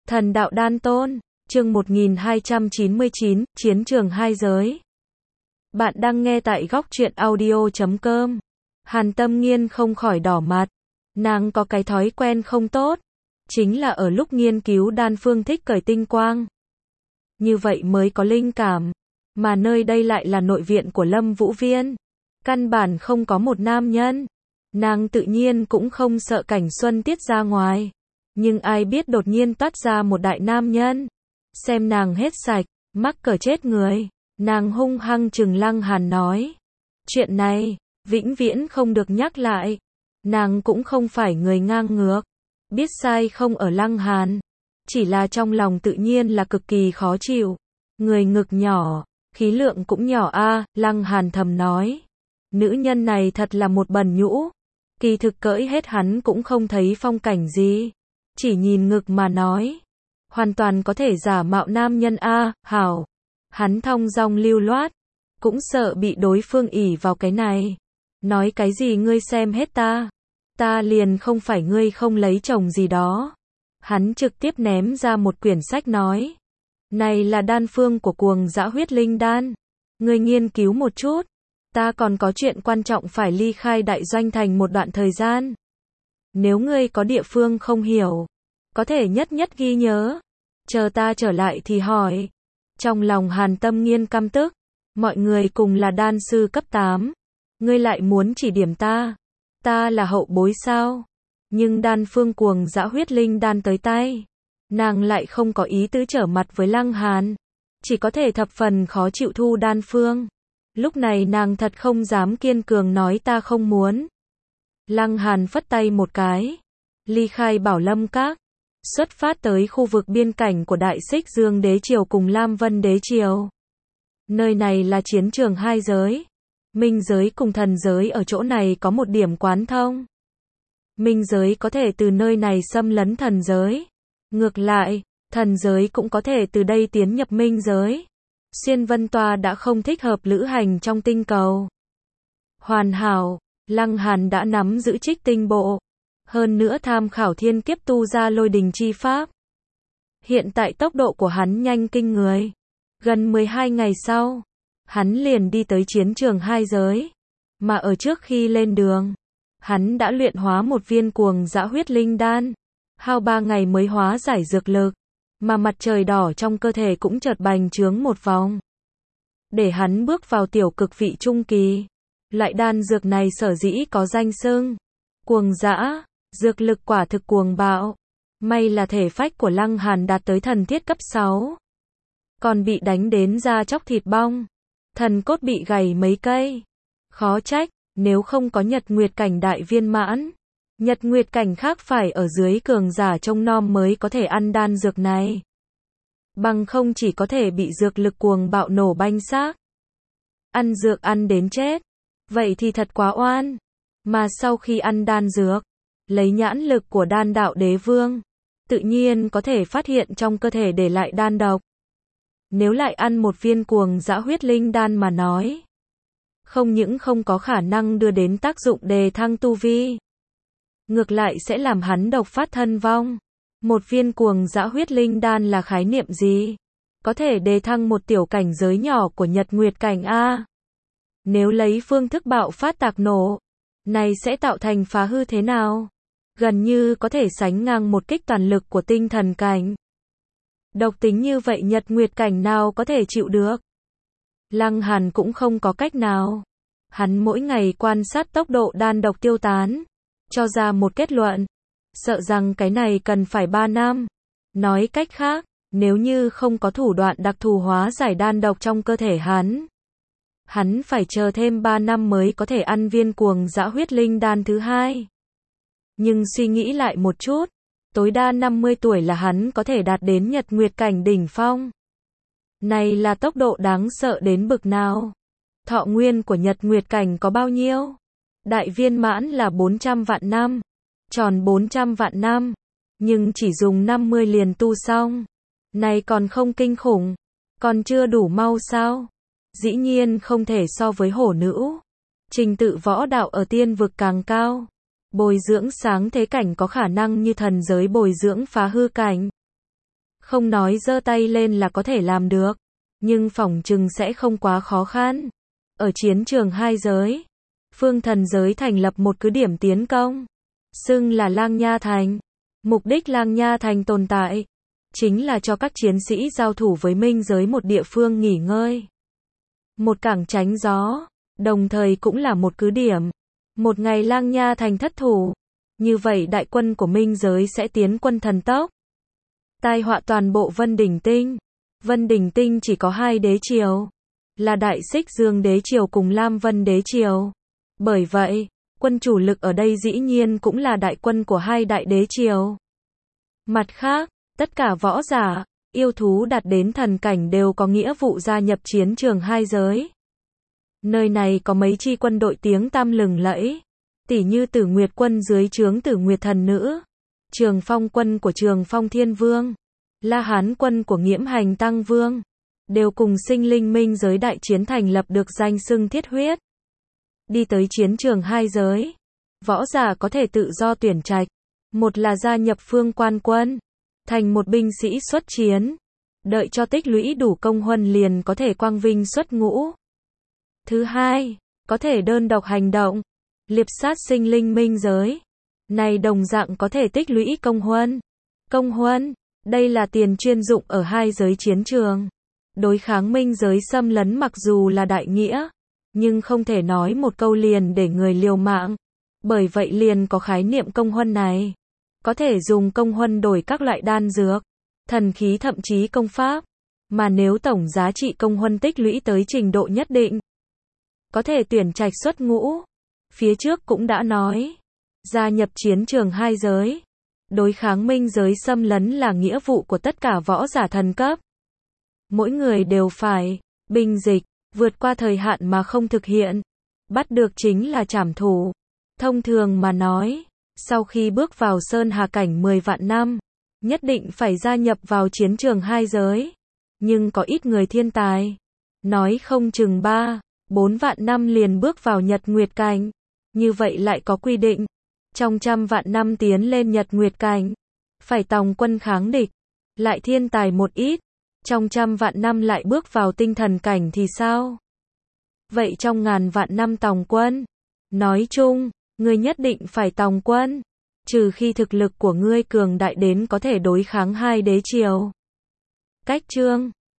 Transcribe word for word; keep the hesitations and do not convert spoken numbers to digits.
Thần đạo đan tôn, chương một nghìn hai trăm chín mươi chín, chiến trường hai giới. Bạn đang nghe tại góc truyện audio chấm com. Hàn Tâm Nghiên không khỏi đỏ mặt. Nàng có cái thói quen không tốt, chính là ở lúc nghiên cứu đan phương thích cởi tinh quang. Như vậy mới có linh cảm, mà nơi đây lại là nội viện của Lâm Vũ Viên. Căn bản không có một nam nhân. Nàng tự nhiên cũng không sợ cảnh xuân tiết ra ngoài. Nhưng ai biết đột nhiên toát ra một đại nam nhân. Xem nàng hết sạch, mắc cỡ chết người. Nàng hung hăng trừng Lăng Hàn nói. Chuyện này, vĩnh viễn không được nhắc lại. Nàng cũng không phải người ngang ngược. Biết sai không ở Lăng Hàn. Chỉ là trong lòng tự nhiên là cực kỳ khó chịu. Người ngực nhỏ, khí lượng cũng nhỏ a, Lăng Hàn thầm nói. Nữ nhân này thật là một bần nhũ. Kỳ thực cỡi hết hắn cũng không thấy phong cảnh gì. Chỉ nhìn ngực mà nói. Hoàn toàn có thể giả mạo nam nhân a, hảo. Hắn thong dong lưu loát. Cũng sợ bị đối phương ỷ vào cái này. Nói cái gì ngươi xem hết ta. Ta liền không phải ngươi không lấy chồng gì đó. Hắn trực tiếp ném ra một quyển sách nói. Này là đan phương của cuồng dã huyết linh đan. Ngươi nghiên cứu một chút. Ta còn có chuyện quan trọng phải ly khai đại doanh thành một đoạn thời gian. Nếu ngươi có địa phương không hiểu, có thể nhất nhất ghi nhớ. Chờ ta trở lại thì hỏi. Trong lòng Hàn Tâm Nghiên căm tức. Mọi người cùng là đan sư cấp tám. Ngươi lại muốn chỉ điểm ta. Ta là hậu bối sao? Nhưng đan phương cuồng dã huyết linh đan tới tay. Nàng lại không có ý tứ trở mặt với Lăng Hàn. Chỉ có thể thập phần khó chịu thu đan phương. Lúc này nàng thật không dám kiên cường nói ta không muốn. Lăng Hàn phất tay một cái. Ly khai Bảo Lâm Các. Xuất phát tới khu vực biên cảnh của Đại Xích Dương Đế Triều cùng Lam Vân Đế Triều. Nơi này là chiến trường hai giới. Minh giới cùng thần giới ở chỗ này có một điểm quán thông. Minh giới có thể từ nơi này xâm lấn thần giới. Ngược lại, thần giới cũng có thể từ đây tiến nhập minh giới. Xuyên Vân Toa đã không thích hợp lữ hành trong tinh cầu. Hoàn hảo, Lăng Hàn đã nắm giữ Trích Tinh Bộ. Hơn nữa tham khảo thiên kiếp tu ra lôi đình chi pháp. Hiện tại tốc độ của hắn nhanh kinh người. Gần mười hai ngày sau, hắn liền đi tới chiến trường hai giới. Mà ở trước khi lên đường, hắn đã luyện hóa một viên cuồng dã huyết linh đan. Hao ba ngày mới hóa giải dược lực. Mà mặt trời đỏ trong cơ thể cũng chợt bành trướng một vòng. Để hắn bước vào tiểu cực vị trung kỳ. Loại đan dược này sở dĩ có danh xưng cuồng dã, dược lực quả thực cuồng bạo. May là thể phách của Lăng Hàn đạt tới thần thiết cấp sáu. Còn bị đánh đến da chóc thịt bong. Thần cốt bị gãy mấy cây. Khó trách, nếu không có Nhật Nguyệt cảnh đại viên mãn. Nhật Nguyệt cảnh khác phải ở dưới cường giả trông nom mới có thể ăn đan dược này. Bằng không chỉ có thể bị dược lực cuồng bạo nổ banh xác. Ăn dược ăn đến chết. Vậy thì thật quá oan. Mà sau khi ăn đan dược, lấy nhãn lực của đan đạo đế vương, tự nhiên có thể phát hiện trong cơ thể để lại đan độc. Nếu lại ăn một viên cuồng dã huyết linh đan mà nói, không những không có khả năng đưa đến tác dụng đề thăng tu vi, ngược lại sẽ làm hắn độc phát thân vong. Một viên cuồng dã huyết linh đan là khái niệm gì? Có thể đề thăng một tiểu cảnh giới nhỏ của Nhật Nguyệt cảnh a. Nếu lấy phương thức bạo phát tạc nổ, này sẽ tạo thành phá hư thế nào? Gần như có thể sánh ngang một kích toàn lực của tinh thần cảnh. Độc tính như vậy Nhật Nguyệt cảnh nào có thể chịu được? Lăng Hàn cũng không có cách nào. Hắn mỗi ngày quan sát tốc độ đan độc tiêu tán, cho ra một kết luận. Sợ rằng cái này cần phải ba năm. Nói cách khác, nếu như không có thủ đoạn đặc thù hóa giải đan độc trong cơ thể hắn, hắn phải chờ thêm ba năm mới có thể ăn viên cuồng dã huyết linh đan thứ hai. Nhưng suy nghĩ lại một chút, tối đa năm mươi tuổi là hắn có thể đạt đến Nhật Nguyệt cảnh đỉnh phong. Này là tốc độ đáng sợ đến bực nào? Thọ nguyên của Nhật Nguyệt cảnh có bao nhiêu? Đại viên mãn là bốn trăm vạn năm. Tròn bốn trăm vạn năm. Nhưng chỉ dùng năm mươi liền tu xong. Này còn không kinh khủng. Còn chưa đủ mau sao? Dĩ nhiên không thể so với hổ nữ. Trình tự võ đạo ở tiên vực càng cao. Bồi dưỡng sáng thế cảnh có khả năng như thần giới bồi dưỡng phá hư cảnh. Không nói giơ tay lên là có thể làm được, nhưng phỏng chừng sẽ không quá khó khăn. Ở chiến trường hai giới, phương thần giới thành lập một cứ điểm tiến công, xưng là Lang Nha Thành. Mục đích Lang Nha Thành tồn tại, chính là cho các chiến sĩ giao thủ với minh giới một địa phương nghỉ ngơi, một cảng tránh gió, đồng thời cũng là một cứ điểm. Một ngày Lang Nha Thành thất thủ, như vậy đại quân của minh giới sẽ tiến quân thần tốc, tai họa toàn bộ Vân Đỉnh Tinh. Vân Đỉnh Tinh chỉ có hai đế triều, là Đại Xích Dương đế triều cùng Lam Vân đế triều. Bởi vậy, quân chủ lực ở đây dĩ nhiên cũng là đại quân của hai đại đế triều. Mặt khác, tất cả võ giả, yêu thú đạt đến thần cảnh đều có nghĩa vụ gia nhập chiến trường hai giới. Nơi này có mấy chi quân đội tiếng tăm lừng lẫy, tỉ như Tử Nguyệt quân dưới trướng Tử Nguyệt thần nữ, Trường Phong quân của Trường Phong Thiên Vương, La Hán quân của Nghiễm Hành Tăng Vương, đều cùng sinh linh minh giới đại chiến thành lập được danh xưng thiết huyết. Đi tới chiến trường hai giới, võ giả có thể tự do tuyển trạch, một là gia nhập Phương Quan quân, thành một binh sĩ xuất chiến, đợi cho tích lũy đủ công huân liền có thể quang vinh xuất ngũ. Thứ hai, có thể đơn độc hành động, liệp sát sinh linh minh giới. Này đồng dạng có thể tích lũy công huân. Công huân, đây là tiền chuyên dụng ở hai giới chiến trường. Đối kháng minh giới xâm lấn mặc dù là đại nghĩa, nhưng không thể nói một câu liền để người liều mạng. Bởi vậy liền có khái niệm công huân này. Có thể dùng công huân đổi các loại đan dược, thần khí thậm chí công pháp. Mà nếu tổng giá trị công huân tích lũy tới trình độ nhất định, có thể tuyển trạch xuất ngũ. Phía trước cũng đã nói, gia nhập chiến trường hai giới, đối kháng minh giới xâm lấn là nghĩa vụ của tất cả võ giả thần cấp. Mỗi người đều phải binh dịch, vượt qua thời hạn mà không thực hiện, bắt được chính là trảm thủ. Thông thường mà nói, sau khi bước vào Sơn Hà cảnh mười vạn năm, nhất định phải gia nhập vào chiến trường hai giới. Nhưng có ít người thiên tài, nói không chừng ba, bốn vạn năm liền bước vào Nhật Nguyệt cảnh. Như vậy lại có quy định, trong trăm vạn năm tiến lên Nhật Nguyệt cảnh, phải tòng quân kháng địch. Lại thiên tài một ít, trong trăm vạn năm lại bước vào tinh thần cảnh thì sao? Vậy trong ngàn vạn năm tòng quân, nói chung, ngươi nhất định phải tòng quân, trừ khi thực lực của ngươi cường đại đến có thể đối kháng hai đế triều. Cách chương